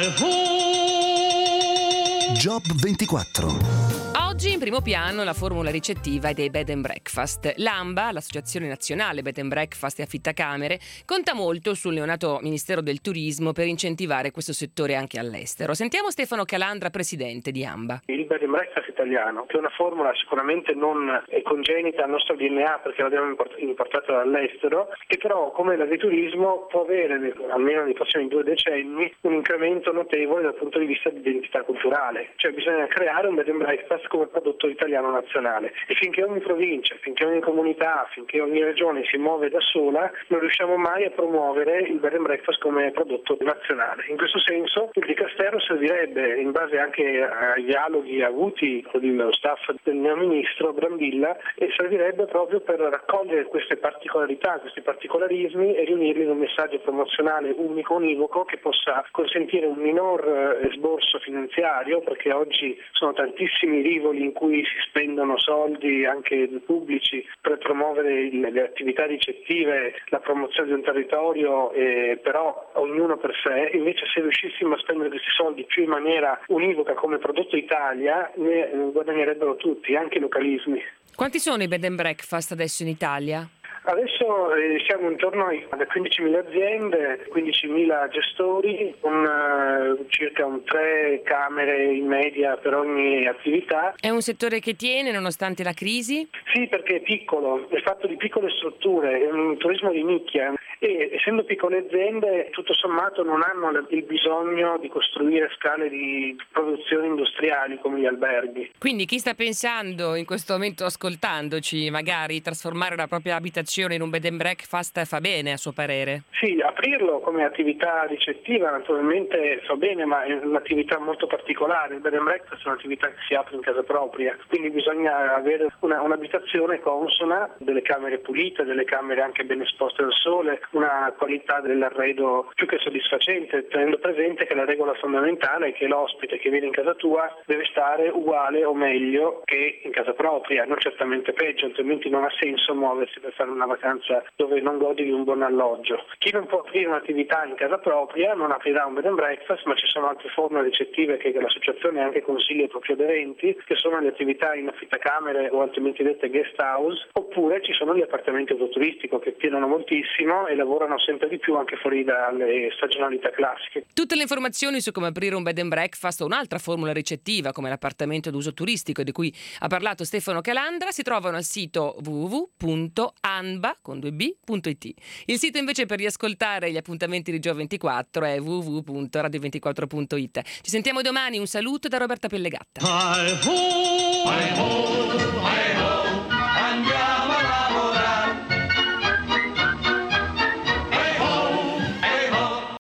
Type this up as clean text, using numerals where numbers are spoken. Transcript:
Job 24. Oggi in primo piano la formula ricettiva dei bed and breakfast. L'ANBA, l'Associazione Nazionale Bed and Breakfast e Affittacamere, conta molto sul neonato Ministero del Turismo per incentivare questo settore anche all'estero. Sentiamo Stefano Calandra, presidente di ANBA. Il bed and breakfast italiano, che è una formula sicuramente non congenita al nostro DNA perché l'abbiamo importata dall'estero, che però come l'agriturismo può avere, almeno nei prossimi 2 decenni, un incremento notevole dal punto di vista di identità culturale. Cioè bisogna creare un bed and breakfast come prodotto italiano nazionale, e finché ogni provincia, finché ogni comunità, finché ogni regione si muove da sola, non riusciamo mai a promuovere il bed and breakfast come prodotto nazionale. In questo senso il Dicastero servirebbe, in base anche ai dialoghi avuti con lo staff del neoministro Brambilla, e servirebbe proprio per raccogliere queste particolarità, questi particolarismi e riunirli in un messaggio promozionale unico, univoco, che possa consentire un minor esborso finanziario, perché oggi sono tantissimi rivoli in cui si spendono soldi anche pubblici per promuovere le attività ricettive, la promozione di un territorio, però ognuno per sé. Invece, se riuscissimo a spendere questi soldi più in maniera univoca come prodotto Italia, ne guadagnerebbero tutti, anche i localismi. Quanti sono i bed and breakfast adesso in Italia? Adesso siamo intorno a 15.000 aziende, 15.000 gestori, con circa 3 camere in media per ogni attività. È un settore che tiene nonostante la crisi? Sì, perché è piccolo, è fatto di piccole strutture, è un turismo di nicchia, e essendo piccole aziende tutto sommato non hanno il bisogno di costruire scale di produzione industriali come gli alberghi. Quindi chi sta pensando in questo momento, ascoltandoci, magari trasformare la propria abitazione in un bed and breakfast fa bene, a suo parere? Sì, aprirlo come attività ricettiva naturalmente fa bene, ma è un'attività molto particolare. Il bed and breakfast è un'attività che si apre in casa propria, quindi bisogna avere un'abitazione consona, delle camere pulite, delle camere anche ben esposte al sole, una qualità dell'arredo più che soddisfacente, tenendo presente che la regola fondamentale è che l'ospite che viene in casa tua deve stare uguale o meglio che in casa propria, non certamente peggio, altrimenti non ha senso muoversi per fare una vacanza dove non godi di un buon alloggio. Chi non può aprire un'attività in casa propria non aprirà un bed and breakfast, ma ci sono altre forme ricettive che l'associazione anche consiglia ai propri aderenti, che sono le attività in affittacamere o altrimenti dette guest house, oppure ci sono gli appartamenti autoturistico che pienano moltissimo e lavorano sempre di più anche fuori dalle stagionalità classiche. Tutte le informazioni su come aprire un bed and breakfast o un'altra formula ricettiva come l'appartamento d'uso turistico di cui ha parlato Stefano Calandra si trovano al sito www.anba.it. Il sito invece per riascoltare gli appuntamenti di Job 24 è www.radio24.it. Ci sentiamo domani, un saluto da Roberta Pellegatta.